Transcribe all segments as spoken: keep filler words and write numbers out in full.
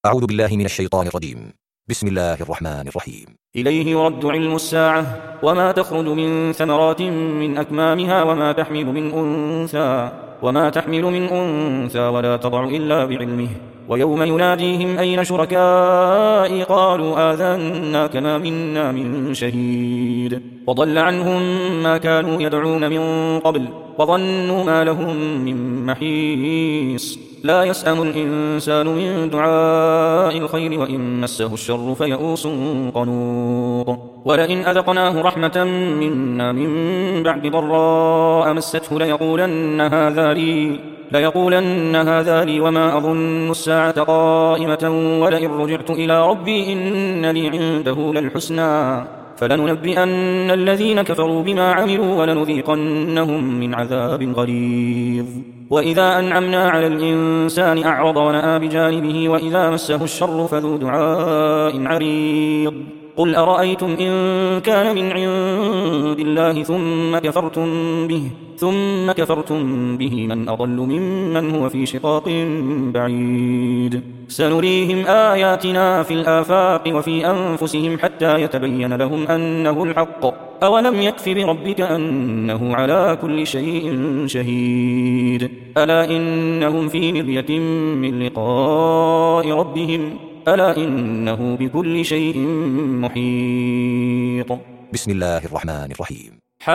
أعوذ بالله من الشيطان الرجيم. بسم الله الرحمن الرحيم. إليه يرد علم الساعة وما تخرج من ثمرات من أكمامها وما تحمل من أنثى وما تحمل من أنثى ولا تضع إلا بعلمه ويوم يناديهم أين شركائي قالوا آذنا كما منا من شهيد وضل عنهم ما كانوا يدعون من قبل وظنوا ما لهم من محيص لا يسأم الإنسان من دعاء الخير وإن مسه الشر فيئوس قنوط ولئن أذقناه رحمة منا من بعد ضراء مسته ليقولن هذا لي ليقولن هذا لي وما أظن الساعة قائمة ولئن رجعت إلى ربي إن لي عنده للحسنى فلننبئن الذين كفروا بما عملوا ولنذيقنهم من عذاب غليظ وإذا أنعمنا على الإنسان أعرض ونأى بجانبه وإذا مسه الشر فذو دعاء عريض قل أرأيتم إن كان من عند الله ثم كفرتم به ثم كفرتم به من أضل ممن هو في شقاق بعيد سنريهم آياتنا في الآفاق وفي أنفسهم حتى يتبين لهم أنه الحق أولم يكف بربك أنه على كل شيء شهيد ألا إنهم في مرية من لقاء ربهم ألا إنه بكل شيء محيط. بسم الله الرحمن الرحيم.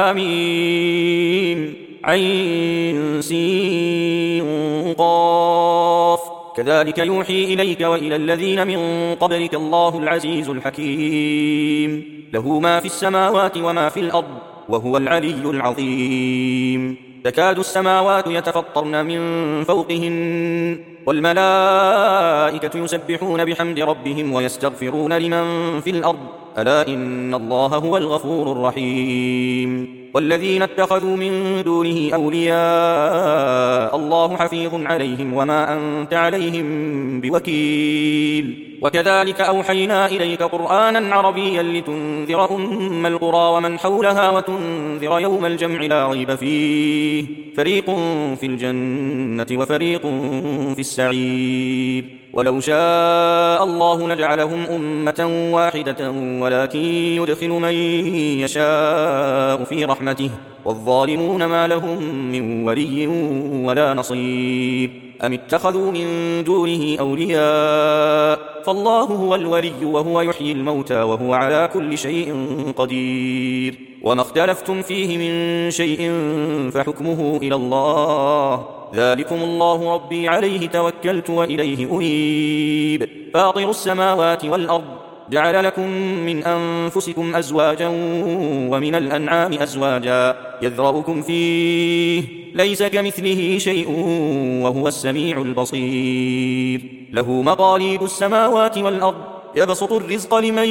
حميم عين سين قاف كذلك يوحي إليك وإلى الذين من قبلك الله العزيز الحكيم له ما في السماوات وما في الأرض وهو العلي العظيم تكاد السماوات يتفطرن من فوقهن والملائكة يسبحون بحمد ربهم ويستغفرون لمن في الأرض ألا إن الله هو الغفور الرحيم والذين اتخذوا من دونه أولياء الله حفيظ عليهم وما أنت عليهم بوكيل وكذلك أوحينا إليك قرآنا عربيا لتنذر أم القرى ومن حولها وتنذر يوم الجمع لا ريب فيه فريق في الجنة وفريق في السعير ولو شاء الله لجعلهم أمة واحدة ولكن يدخل من يشاء في رحمته والظالمون ما لهم من ولي ولا نصير أم اتخذوا من دونه أولياء فالله هو الولي وهو يحيي الموتى وهو على كل شيء قدير وما اختلفتم فيه من شيء فحكمه إلى الله ذلكم الله ربي عليه توكلت وإليه أنيب فاطر السماوات والأرض جعل لكم من أنفسكم أزواجا ومن الأنعام أزواجا يذرأكم فيه ليس كمثله شيء وهو السميع البصير له مقاليد السماوات والأرض يبسط الرزق لمن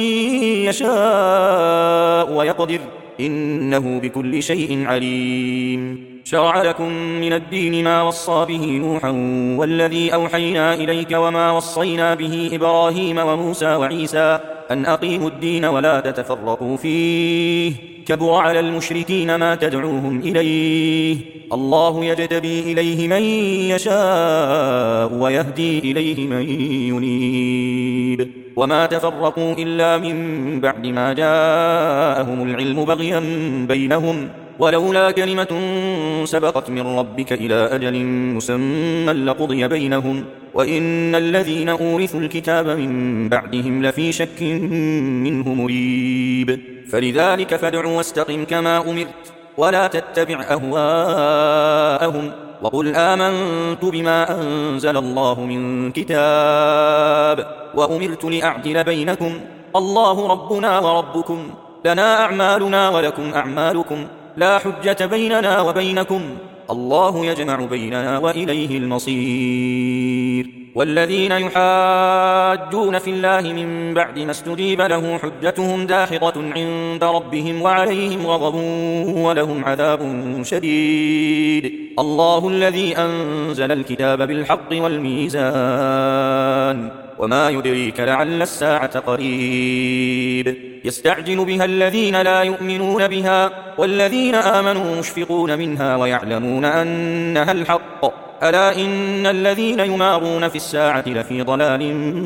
يشاء ويقدر إنه بكل شيء عليم شرع لكم من الدين ما وصى به نوحا والذي أوحينا إليك وما وصينا به إبراهيم وموسى وعيسى أن أقيموا الدين ولا تتفرقوا فيه كبر على المشركين ما تدعوهم إليه الله يجتبي إليه من يشاء ويهدي إليه من ينيب وما تفرقوا إلا من بعد ما جاءهم العلم بغيا بينهم ولولا كلمة سبقت من ربك إلى أجل مسمى لقضي بينهم وإن الذين أورثوا الكتاب من بعدهم لفي شك منه مريب فلذلك فادع واستقم كما أمرت ولا تتبع أهواءهم وقل آمنت بما أنزل الله من كتاب وأمرت لأعدل بينكم الله ربنا وربكم لنا أعمالنا ولكم أعمالكم لا حجة بيننا وبينكم الله يجمع بيننا وإليه المصير والذين يحاجون في الله من بعد ما استجيب له حجتهم داحضة عند ربهم وعليهم غضب ولهم عذاب شديد الله الذي أنزل الكتاب بالحق والميزان وما يدريك لعل الساعة قريب يستعجل بها الذين لا يؤمنون بها والذين آمنوا مشفقون منها ويعلمون أنها الحق ألا إن الذين يمارون في الساعة لفي ضلال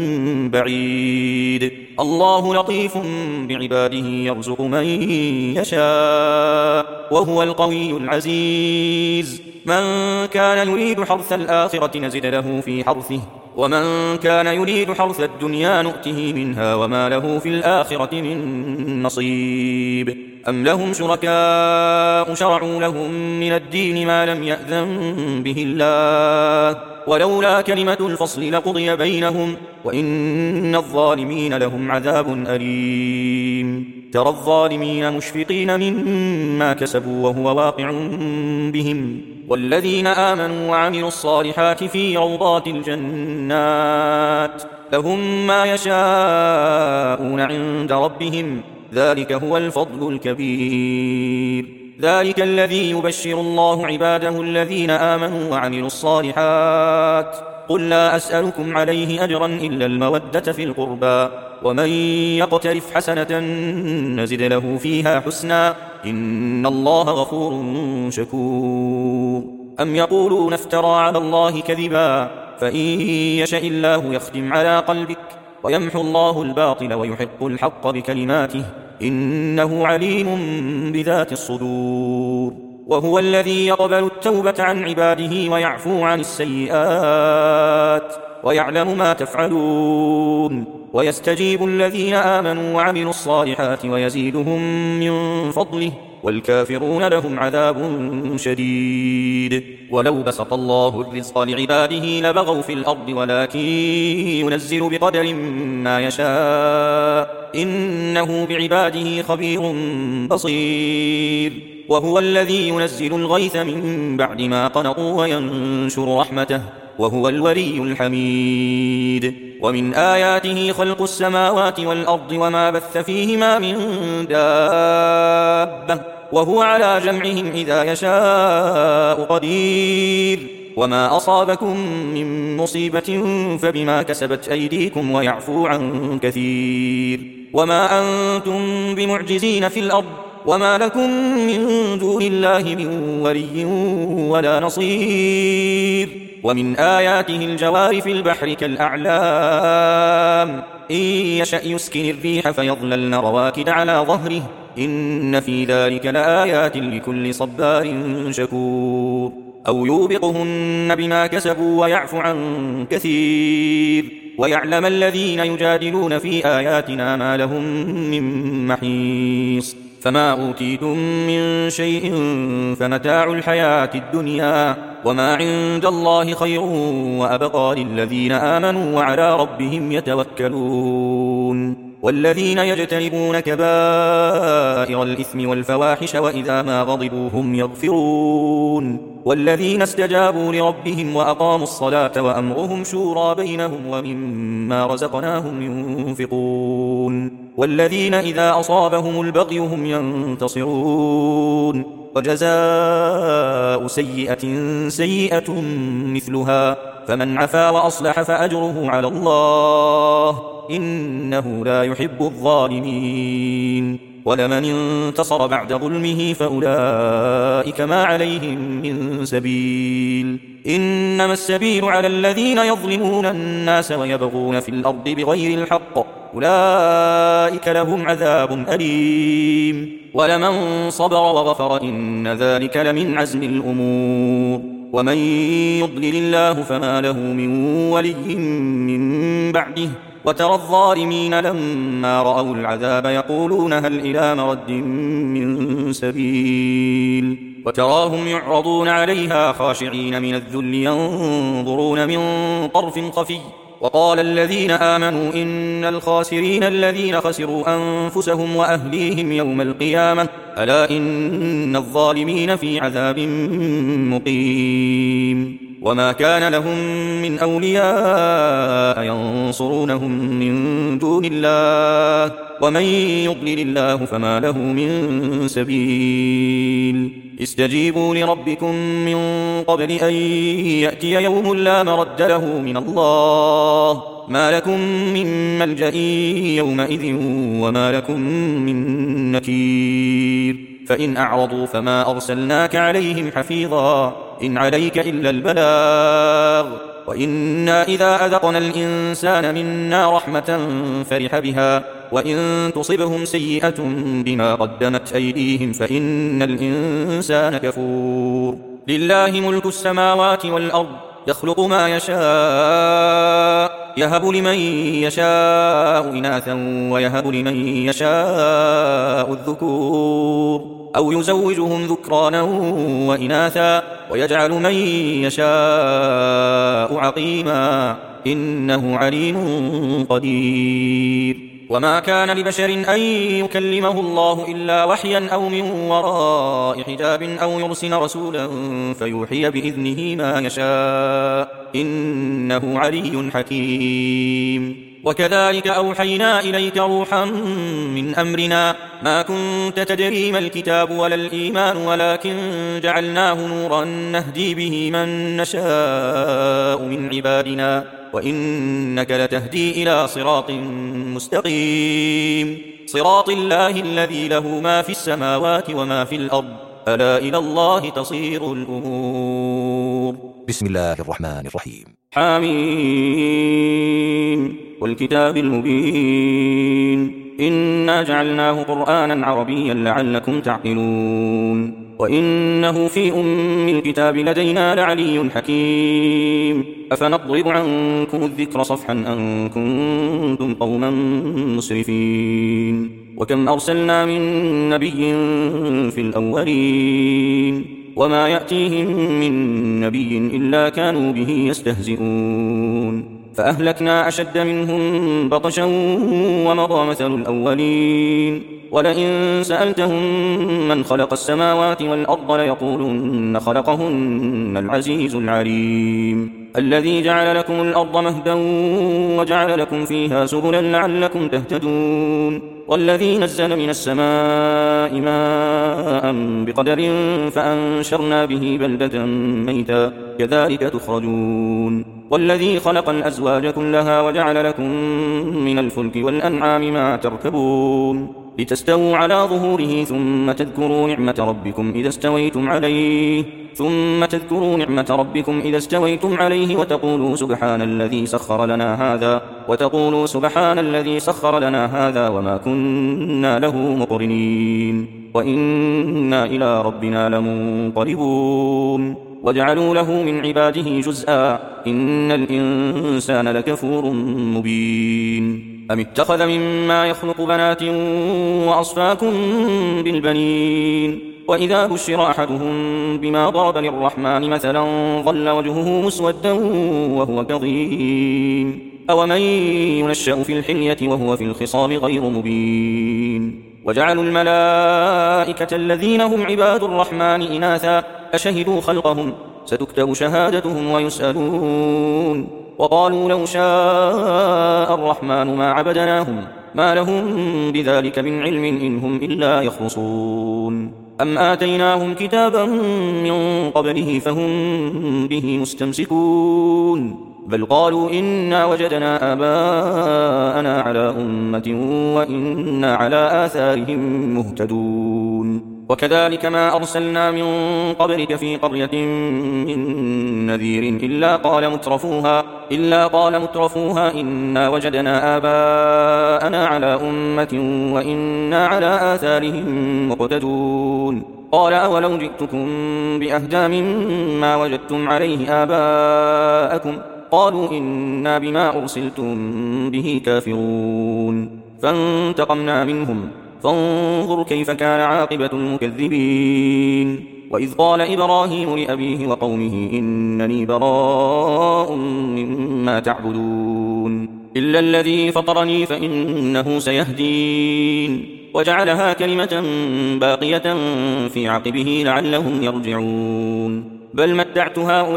بعيد الله لطيف بعباده يرزق من يشاء وهو القوي العزيز من كان يريد حرث الآخرة نزد له في حرثه ومن كان يريد حرث الدنيا نؤته منها وما له في الآخرة من نصيب أم لهم شركاء شرعوا لهم من الدين ما لم يأذن به الله ولولا كلمة الفصل لقضي بينهم وإن الظالمين لهم عذاب أليم ترى الظالمين مشفقين مما كسبوا وهو واقع بهم والذين آمنوا وعملوا الصالحات في روضات الجنات لهم ما يشاءون عند ربهم ذلك هو الفضل الكبير ذلك الذي يبشر الله عباده الذين آمنوا وعملوا الصالحات قل لا أسألكم عليه أجرا إلا المودة في القربى ومن يقترف حسنة نزد له فيها حسنا إن الله غفور شكور أم يقولون افترى على الله كذبا فإن يشاء الله يختم على قلبك ويمحو الله الباطل ويحق الحق بكلماته إنه عليم بذات الصدور وهو الذي يقبل التوبة عن عباده ويعفو عن السيئات ويعلم ما تفعلون ويستجيب الذين آمنوا وعملوا الصالحات ويزيدهم من فضله والكافرون لهم عذاب شديد ولو بسط الله الرزق لعباده لبغوا في الأرض ولكن ينزل بقدر ما يشاء إنه بعباده خبير بصير وهو الذي ينزل الغيث من بعد ما قنطوا وينشر رحمته وهو الولي الحميد ومن آياته خلق السماوات والأرض وما بث فيهما من دابة وهو على جمعهم إذا يشاء قدير وما أصابكم من مصيبة فبما كسبت أيديكم ويعفو عن كثير وما أنتم بمعجزين في الأرض وما لكم من دون الله من ولي ولا نصير ومن آياته الجوار في البحر كالأعلام إن يشأ يسكن الريح فيظللن رواكد على ظهره إن في ذلك لآيات لكل صبار شكور أو يوبقهن بما كسبوا ويعفو عن كثير ويعلم الذين يجادلون في آياتنا ما لهم من محيص فما أوتيتم من شيء فمتاع الحياة الدنيا وما عند الله خير وأبقى للذين آمنوا وعلى ربهم يتوكلون والذين يجتنبون كبائر الإثم والفواحش وإذا ما غضبوا هم يغفرون والذين استجابوا لربهم وأقاموا الصلاة وأمرهم شورى بينهم ومما رزقناهم ينفقون والذين إذا أصابهم البغي هم ينتصرون وجزاء سيئة سيئة مثلها فمن عفا وأصلح فأجره على الله إنه لا يحب الظالمين ولمن انتصر بعد ظلمه فأولئك ما عليهم من سبيل إنما السبيل على الذين يظلمون الناس ويبغون في الأرض بغير الحق أولئك لهم عذاب أليم ولمن صبر وغفر إن ذلك لمن عزم الأمور ومن يضلل الله فما له من ولي من بعده وترى الظالمين لما رأوا العذاب يقولون هل إلى مرد من سبيل وتراهم يعرضون عليها خاشعين من الذل ينظرون من طرف خفي وقال الذين آمنوا إن الخاسرين الذين خسروا أنفسهم وأهليهم يوم القيامة ألا إن الظالمين في عذاب مقيم وما كان لهم من أولياء ينصرونهم من دون الله ومن يضلل الله فما له من سبيل استجيبوا لربكم من قبل أن يأتي يوم لا مرد له من الله ما لكم من ملجأ يومئذ وما لكم من نكير فإن أعرضوا فما أرسلناك عليهم حفيظا إن عليك إلا البلاغ وإنا إذا أذقنا الإنسان منا رحمة فرح بها وإن تصبهم سيئة بما قدمت أيديهم فإن الإنسان كفور لله ملك السماوات والأرض يخلق ما يشاء يهب لمن يشاء إناثا ويهب لمن يشاء الذكور أو يزوجهم ذكرانا وإناثا ويجعل من يشاء عقيما إنه عليم قدير وما كان لبشر أن يكلمه الله إلا وحيا أو من وراء حجاب أو يرسل رسولا فيوحي بإذنه ما يشاء إنه علي حكيم وكذلك أوحينا إليك روحا من أمرنا ما كنت تدري ما الكتاب ولا الإيمان ولكن جعلناه نورا نهدي به من نشاء من عبادنا وإنك لتهدي إلى صراط مستقيم صراط الله الذي له ما في السماوات وما في الأرض ألا إلى الله تصير الأمور بسم الله الرحمن الرحيم حميم والكتاب المبين إنا جعلناه قرآنا عربيا لعلكم تعقلون وإنه في أم الكتاب لدينا لعلي حكيم أفنضرب عنكم الذكر صفحا أن كنتم قوما مسرفين وكم أرسلنا من نبي في الأولين وما يأتيهم من نبي إلا كانوا به يستهزئون فأهلكنا أشد منهم بطشا ومضى مثل الأولين ولئن سألتهم من خلق السماوات والأرض ليقولن خلقهن العزيز العليم الذي جعل لكم الأرض مهدا وجعل لكم فيها سبلا لعلكم تهتدون والذي نزل من السماء ماء بقدر فأنشرنا به بلدة ميتا كذلك تخرجون والذي خلق الأزواج كلها وجعل لكم من الفلك والأنعام ما تركبون لتستووا على ظهوره ثم تذكروا نعمة ربكم إذا استويتم عليه ثم تذكروا نعمة ربكم إذا استويتم عليه وتقولوا سبحان الذي سخر لنا هذا وتقولوا سبحان الذي سخر لنا هذا وما كنا له مقرنين وإنا إلى ربنا لمنقلبون وجعلوا له من عباده جزءا إن الإنسان لكفور مبين أم اتخذ مما يخلق بنات وأصفاكم بالبنين وإذا بشر أحدهم بما ضرب للرحمن مثلا ظل وجهه مسودا وهو كظيم أومن ينشأ في الحلية وهو في الخصام غير مبين وجعلوا الملائكة الذين هم عباد الرحمن إناثا أشهدوا خلقهم ستكتب شهادتهم ويسألون وقالوا لو شاء الرحمن ما عبدناهم ما لهم بذلك من علم إن هم إلا يخرصون أم آتيناهم كتابا من قبله فهم به مستمسكون بل قالوا إنا وجدنا آباءنا على أمة وإنا على آثارهم مهتدون وكذلك ما أرسلنا من قبلك في قرية من نذير إلا قال مترفوها إلا قال مترفوها إنا وجدنا آباءنا على أمة وإنا على آثارهم مقتدون قال أولو جئتكم بأهدى مما وجدتم عليه آباءكم قالوا إنا بما أرسلتم به كافرون فانتقمنا منهم فانظر كيف كان عاقبة المكذبين وإذ قال إبراهيم لأبيه وقومه إنني براء مما تعبدون إلا الذي فطرني فإنه سيهدين وجعلها كلمة باقية في عقبه لعلهم يرجعون بل متعت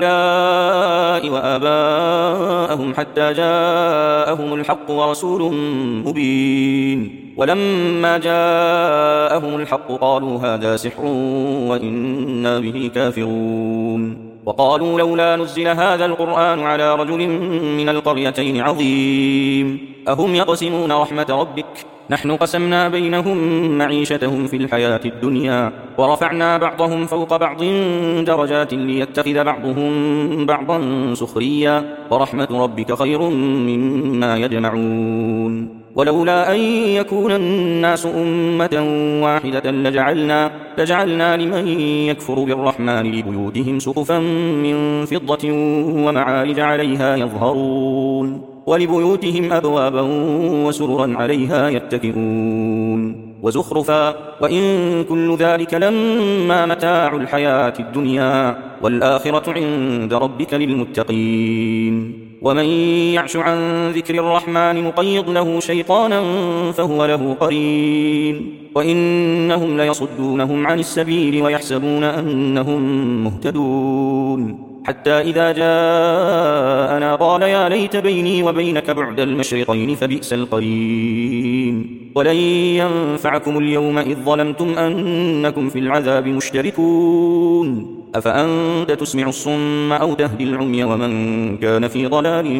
هؤلاء وآباءهم حتى جاءهم الحق ورسول مبين ولما جاءهم الحق قالوا هذا سحر وإنا به كافرون وقالوا لولا نزل هذا القرآن على رجل من القريتين عظيم أهم يقسمون رحمة ربك نحن قسمنا بينهم معيشتهم في الحياة الدنيا ورفعنا بعضهم فوق بعض درجات ليتخذ بعضهم بعضا سخريا ورحمة ربك خير مما يجمعون ولولا أن يكون الناس أمة واحدة لجعلنا, لجعلنا لمن يكفر بالرحمن لبيوتهم سقفا من فضة ومعارج عليها يظهرون ولبيوتهم أبوابا وسررا عليها يتكئون وزخرفا وإن كل ذلك لما متاع الحياة الدنيا والآخرة عند ربك للمتقين ومن يعش عن ذكر الرحمن نقيض له شيطانا فهو له قرين وإنهم ليصدونهم عن السبيل ويحسبون أنهم مهتدون حتى إذا جاءنا قال يا ليت بيني وبينك بعد المشرقين فبئس القرين ولن ينفعكم اليوم إذ ظلمتم أنكم في العذاب مشتركون أفأنت تسمع الصم أو تهدي العمي ومن كان في ضلال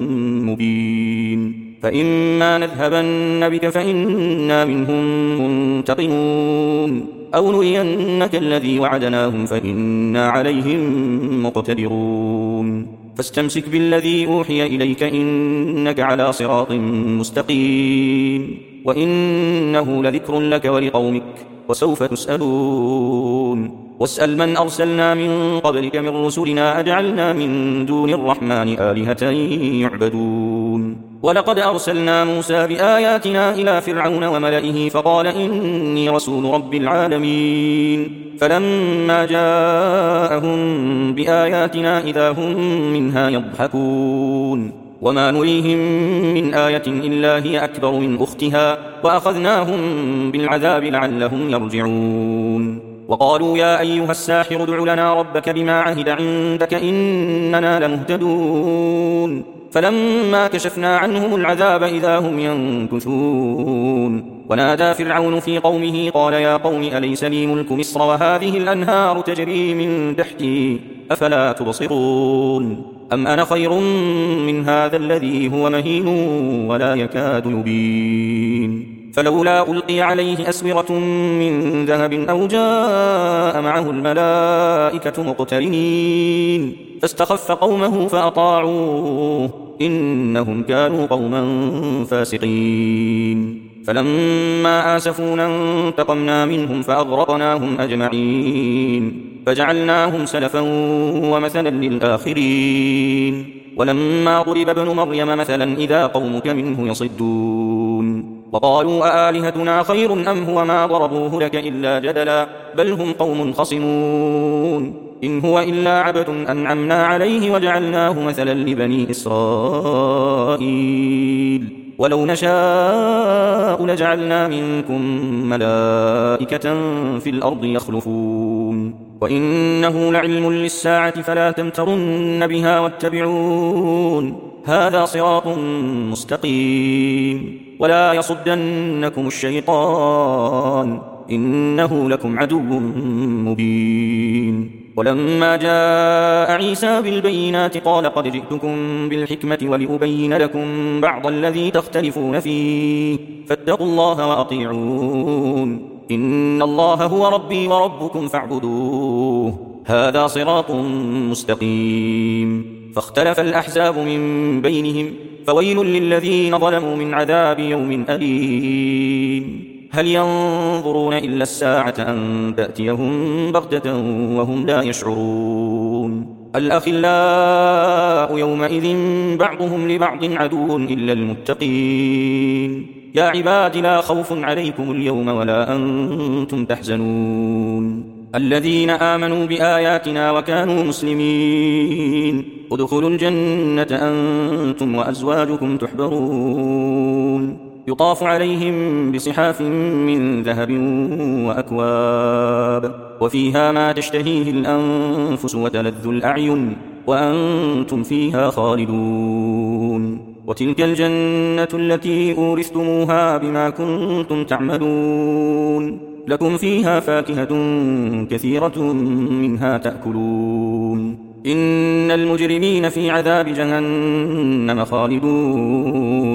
مبين فإما نذهبن بك فإنا منهم منتقمون أو نرينك الذي وعدناهم فإنا عليهم مقتدرون فاستمسك بالذي أوحي إليك إنك على صراط مستقيم وإنه لذكر لك ولقومك وسوف تسألون واسأل من أرسلنا من قبلك من رسلنا أجعلنا من دون الرحمن آلهة يعبدون ولقد أرسلنا موسى بآياتنا إلى فرعون وملئه فقال إني رسول رب العالمين فلما جاءهم بآياتنا إذا هم منها يضحكون وما نريهم من آية إلا هي أكبر من أختها وأخذناهم بالعذاب لعلهم يرجعون وقالوا يا أيها الساحر ادع لنا ربك بما عهد عندك إننا لمهتدون فلما كشفنا عنهم العذاب إذا هم ينكثون ونادى فرعون في قومه قال يا قوم أليس لي ملك مصر وهذه الأنهار تجري من تحتي أفلا تبصرون أم أنا خير من هذا الذي هو مهين ولا يكاد يبين فلولا ألقي عليه أسورة من ذهب أو جاء معه الملائكة مقترنين فاستخف قومه فأطاعوه إنهم كانوا قوما فاسقين فلما آسفونا انتقمنا منهم فأغرقناهم أجمعين فجعلناهم سلفا ومثلا للآخرين ولما ضرب ابن مريم مثلا إذا قومك منه يصدون وقالوا أآلهتنا خير أم هو ما ضربوه لك إلا جدلا بل هم قوم خصمون إن هو إلا عبد أنعمنا عليه وجعلناه مثلا لبني إسرائيل ولو نشاء لجعلنا منكم ملائكة في الأرض يخلفون وإنه لعلم للساعة فلا تمترن بها واتبعون هذا صراط مستقيم ولا يصدنكم الشيطان إنه لكم عدو مبين ولما جاء عيسى بالبينات قال قد جئتكم بالحكمة ولأبين لكم بعض الذي تختلفون فيه فاتقوا الله وأطيعون إن الله هو ربي وربكم فاعبدوه هذا صراط مستقيم فاختلف الأحزاب من بينهم فويل للذين ظلموا من عذاب يوم أليم هل ينظرون إلا الساعة أن تأتيهم بغتة وهم لا يشعرون الأخلاء يومئذ بعضهم لبعض عدو إلا المتقين يا عباد لا خوف عليكم اليوم ولا أنتم تحزنون الذين آمنوا بآياتنا وكانوا مسلمين ادخلوا الجنة أنتم وأزواجكم تحبرون يطاف عليهم بصحاف من ذهب وأكواب وفيها ما تشتهيه الأنفس وتلذ الأعين وأنتم فيها خالدون وتلك الجنة التي أورثتموها بما كنتم تعملون لكم فيها فاكهة كثيرة منها تأكلون إن المجرمين في عذاب جهنم خالدون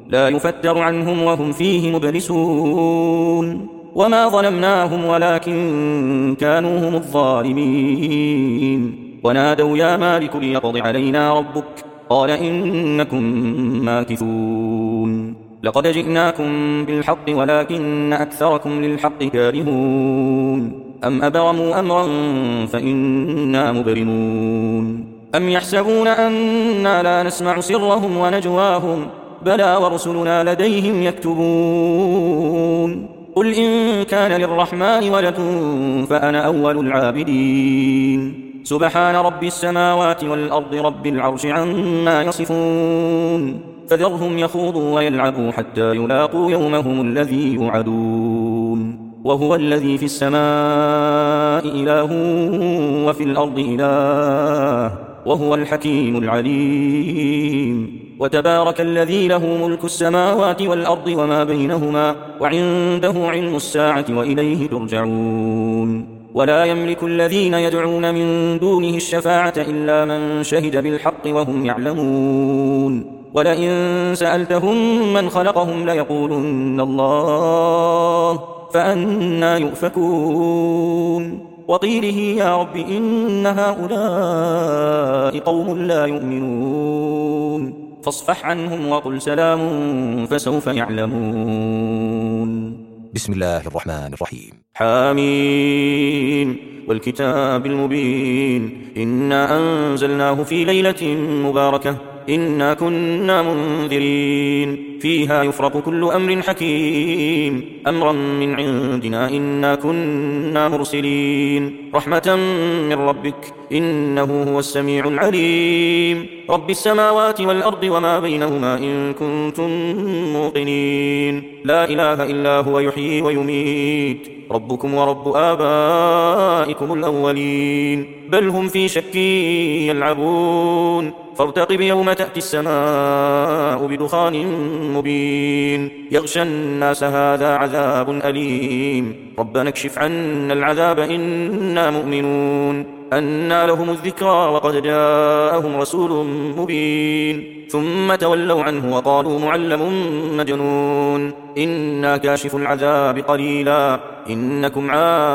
لا يفتر عنهم وهم فيه مبلسون وما ظلمناهم ولكن كانوا هم الظالمين ونادوا يا مالك ليقض علينا ربك قال إنكم ماكثون لقد جئناكم بالحق ولكن أكثركم للحق كارهون أم أبرموا أمرا فإنا مبرمون أم يحسبون أنا لا نسمع سرهم ونجواهم بلى ورسلنا لديهم يكتبون قل إن كان للرحمن ولد فأنا أول العابدين سبحان رب السماوات والأرض رب العرش عما يصفون فذرهم يخوضوا ويلعبوا حتى يلاقوا يومهم الذي يوعدون وهو الذي في السماء إله وفي الأرض إله وهو الحكيم العليم وتبارك الذي له ملك السماوات والأرض وما بينهما وعنده علم الساعة وإليه ترجعون ولا يملك الذين يدعون من دونه الشفاعة إلا من شهد بالحق وهم يعلمون ولئن سألتهم من خلقهم ليقولن الله فأنى يؤفكون وقيله يا رب إن هؤلاء قوم لا يؤمنون فاصفح عنهم وقل سلام فسوف يعلمون بسم الله الرحمن الرحيم حاميم والكتاب المبين إنا أنزلناه في ليلة مباركة إنا كنا منذرين فيها يفرق كل أمر حكيم أمرا من عندنا إنا كنا مرسلين رحمة من ربك إنه هو السميع العليم رب السماوات والأرض وما بينهما إن كنتم موقنين لا إله إلا هو يحيي ويميت ربكم ورب آبائكم الأولين بل هم في شك يلعبون فارتقب يوم تأتي السماء بدخان مبين يغشى الناس هذا عذاب أليم ربنا اكشف عنا العذاب إنا مؤمنون أنى لهم الذكرى وقد جاءهم رسول مبين ثم تولوا عنه وقالوا معلم مجنون إنا كاشف العذاب قليلا إنكم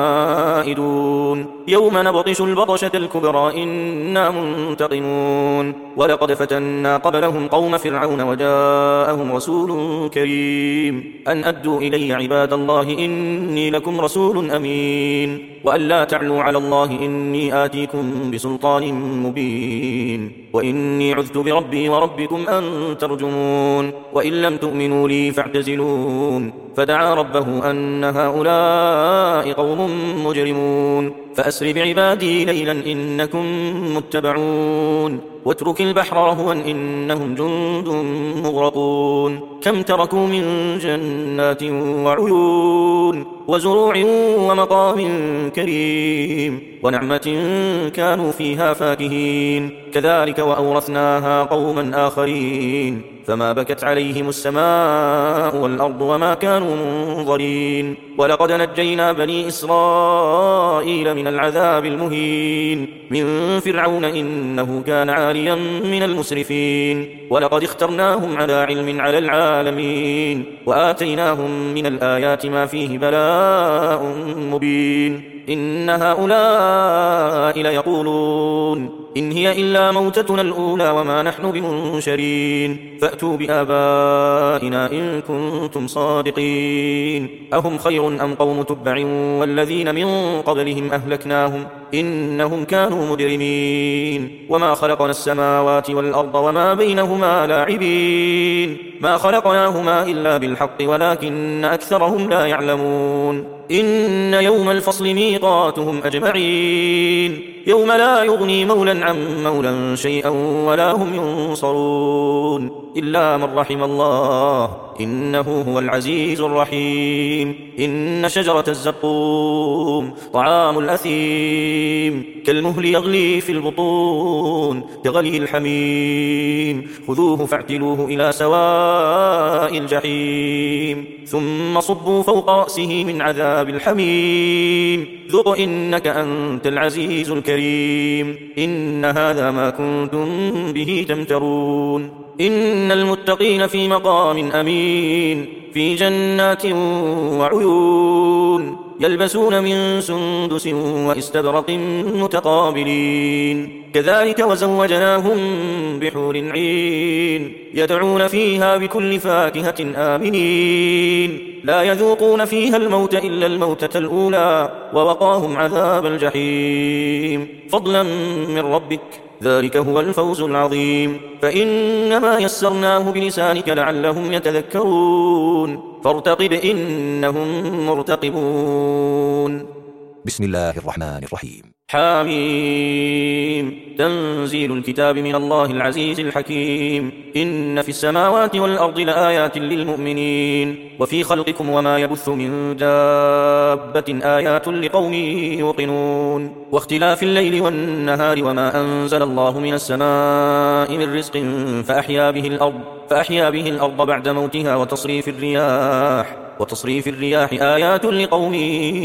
عائدون يوم نبطش البطشة الكبرى إنا منتقمون ولقد فتنا قبلهم قوم فرعون وجاءهم رسول كريم أن أدوا إلي عباد الله إني لكم رسول أمين وأن لا تعلوا على الله إني آتيكم بسلطان مبين وإني عذت بربي وربكم أن ترجمون وإن لم تؤمنوا لي فاعتزلون فدعا ربه أن هؤلاء قوم مجرمون فأسر بعبادي ليلا إنكم متبعون واترك البحر رهوا إنهم جند مغرقون كم تركوا من جنات وعيون وزروع ومقام كريم ونعمة كانوا فيها فاكهين كذلك وأورثناها قوما آخرين فما بكت عليهم السماء والأرض وما كانوا منظرين ولقد نجينا بني إسرائيل من العذاب المهين من فرعون إنه كان عاليا من المسرفين ولقد اخترناهم على علم على العالمين وآتيناهم من الآيات ما فيه بلاء مبين إن هؤلاء ليقولون إن هي إلا موتتنا الأولى وما نحن بمنشرين فأتوا بآبائنا إن كنتم صادقين أهم خير أم قوم تبع والذين من قبلهم أهلكناهم إنهم كانوا مجرمين وما خلقنا السماوات والأرض وما بينهما لاعبين ما خلقناهما إلا بالحق ولكن أكثرهم لا يعلمون إن يوم الفصل ميقاتهم أجمعين يوم لا يغني مولا عن مولا شيئا ولا هم ينصرون إلا من رحم الله إنه هو العزيز الرحيم إن شجرة الزقوم طعام الأثيم كالمهل يغلي في البطون كغلي الحميم خذوه فاعتلوه إلى سواء الجحيم ثم صبوا فوق رأسه من عذاب الحميم ذق إنك أنت العزيز الكريم إن هذا ما كنتم به تمترون إن المتقين في مقام أمين في جنات وعيون يلبسون من سندس وإستبرق متقابلين كذلك وزوجناهم بحور عين يدعون فيها بكل فاكهة آمنين لا يذوقون فيها الموت إلا الموتة الأولى ووقاهم عذاب الجحيم فضلا من ربك ذلك هو الفوز العظيم فإنما يسرناه بلسانك لعلهم يتذكرون فارتقب إنهم مرتقبون بسم الله الرحمن الرحيم حميم تنزيل الكتاب من الله العزيز الحكيم إن في السماوات والأرض لآيات للمؤمنين وفي خلقكم وما يبث من دابة آيات لقوم يوقنون واختلاف الليل والنهار وما أنزل الله من السماء من رزق فأحيا به الأرض فأحيا به الأرض بعد موتها وتصريف الرياح وتصريف الرياح آيات لقوم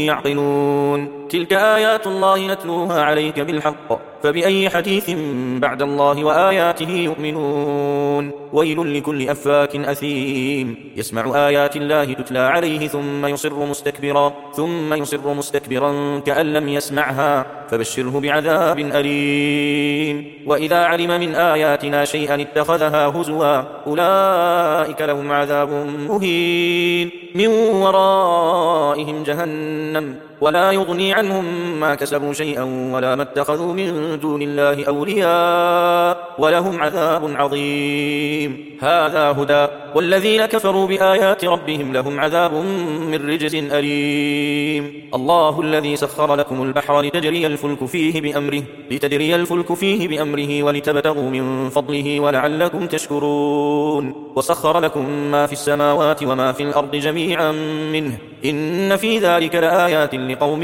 يعقلون تلك آيات الله نتلوها عليك بالحق فبأي حديث بعد الله وآياته يؤمنون ويل لكل أفاك أثيم يسمع آيات الله تتلى عليه ثم يصر مستكبرا ثم يصر مستكبرا كأن لم يسمعها فبشره بعذاب أليم وإذا علم من آياتنا شيئا اتخذها هزوا أولئك لهم عذاب مهين من ورائهم جهنم ولا يغني عنهم ما كسبوا شيئا ولا ما اتخذوا من دون الله أولياء ولهم عذاب عظيم هذا هدى والذين كفروا بآيات ربهم لهم عذاب من رجز أليم الله الذي سخر لكم البحر لتجري الفلك فيه بأمره لتجري الفلك فيه بأمره ولتبتغوا من فضله ولعلكم تشكرون وسخر لكم ما في السماوات وما في الأرض جميعا منه إن في ذلك لآيات لقوم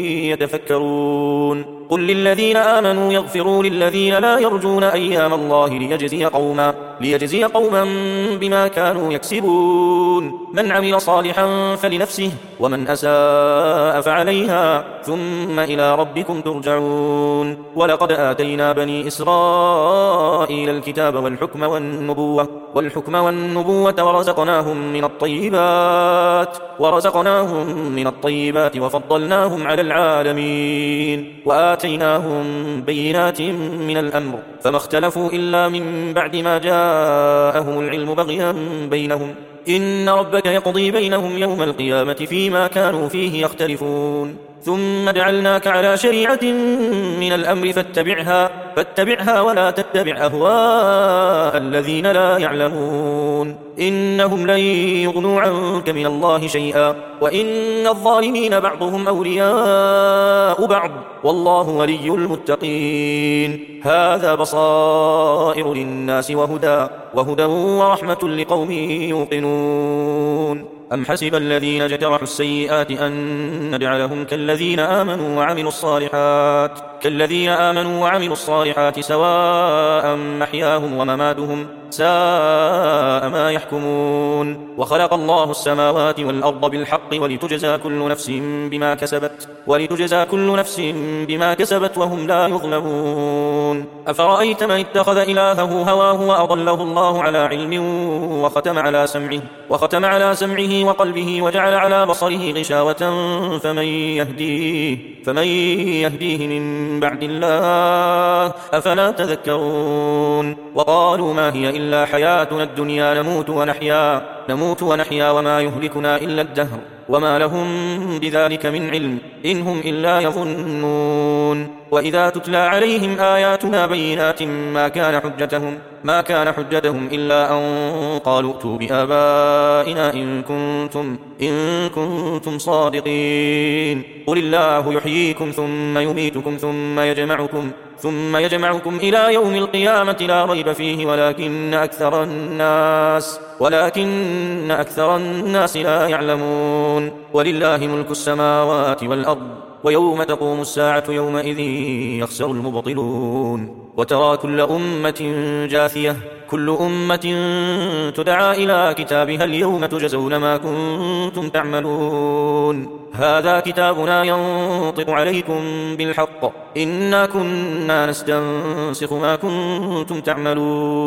يتفكرون قل للذين آمنوا يغفروا للذين لا يرجون أيام الله ليجزي قوما ليجزي قوما بما كانوا يكسبون من عمل صالحا فلنفسه ومن أساء فعليها ثم إلى ربكم ترجعون ولقد آتينا بني إسرائيل الكتاب والحكم والنبوة والحكم والنبوة ورزقناهم من الطيبات ورزقناهم من الطيبات وفضلناهم على العالمين وآتيناهم بينات من الأمر فما اختلفوا إلا من بعد ما جاءهم العلم بغيا بينهم إن ربك يقضي بينهم يوم القيامة فيما كانوا فيه يختلفون ثم جعلناك على شريعة من الأمر فاتبعها فاتبعها ولا تتبع أهواء الذين لا يعلمون إنهم لن يغنوا عنك من الله شيئا وإن الظالمين بعضهم أولياء بعض والله ولي المتقين هذا بصائر للناس وهدى وهدى ورحمة لقوم يوقنون أم حسب الذين اجترحوا السيئات أن نجعلهم كالذين آمنوا وعملوا الصالحات كالذين آمنوا وعملوا الصالحات سواء محياهم ومماتهم ساء ما يحكمون وخلق الله السماوات والأرض بالحق ولتجزى كل نفس بما كسبت ولتجزى كل نفس بما كسبت وهم لا يظلمون أفرأيت من اتخذ إلهه هواه وأضله الله على علم وختم على سمعه وختم على سمعه وقلبه وجعل على بصره غشاوة فمن يهديه فمن يهديه من بعد الله أفلا تذكرون وقالوا ما هي إلا حياتنا الدنيا نموت ونحيا نموت ونحيا وما يهلكنا إلا الدهر وما لهم بذلك من علم إن هم إلا يظنون وإذا تتلى عليهم آياتنا بينات ما كان حجتهم ما كان حجتهم إلا أن قالوا ائتوا بآبائنا إن كنتم إن كنتم صادقين قل الله يحييكم ثم يميتكم ثم يجمعكم ثم يجمعكم إلى يوم القيامة لا ريب فيه ولكن أكثر الناس ولكن أكثر الناس لا يعلمون ولله ملك السماوات والأرض ويوم تقوم الساعة يومئذ يخسر المبطلون وترى كل أمة جاثية كل أمة تدعى إلى كتابها اليوم تجزون ما كنتم تعملون هذا كتابنا ينطق عليكم بالحق إنا كنا نستنسخ ما كنتم تعملون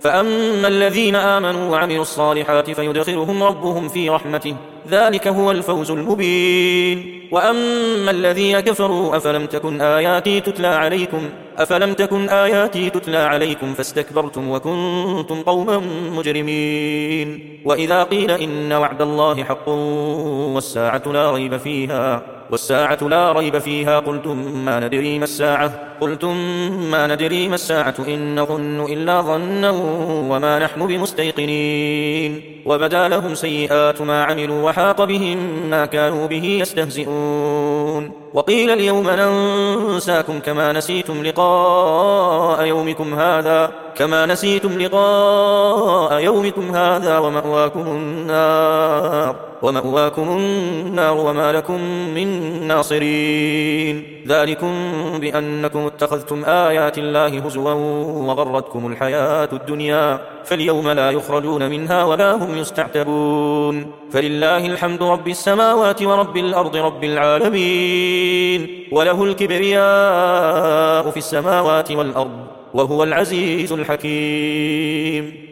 فأما الذين آمنوا وعملوا الصالحات فيدخلهم ربهم في رحمته، ذلك هو الفوز المبين. وأما الذين كفروا أفلم تكن آياتي تتلى عليكم أفلم تكن آياتي تتلى عليكم فاستكبرتم وكنتم قوما مجرمين. وإذا قيل إن وعد الله حق والساعة لا ريب فيها والساعة لا ريب فيها قلتم ما ندري ما الساعة قلتم ما ندري ما الساعة إن نظن إلا ظنا وما نحن بمستيقنين. وبدا لهم سيئات ما عملوا وحاق بهم ما كانوا به يستهزئون. وقيل اليوم ننساكم كما نسيتم لقاء يومكم هذا كما نسيتم لقاء يومكم هذا ومأواكم النار ومأواكم النار وما لكم من ناصرين. ذلكم بأنكم اتخذتم آيات الله هزوا وغرتكم الحياة الدنيا فاليوم لا يخرجون منها ولا هم يستعتبون. فلله الحمد رب السماوات ورب الأرض رب العالمين، وله الكبرياء في السماوات والأرض وهو العزيز الحكيم.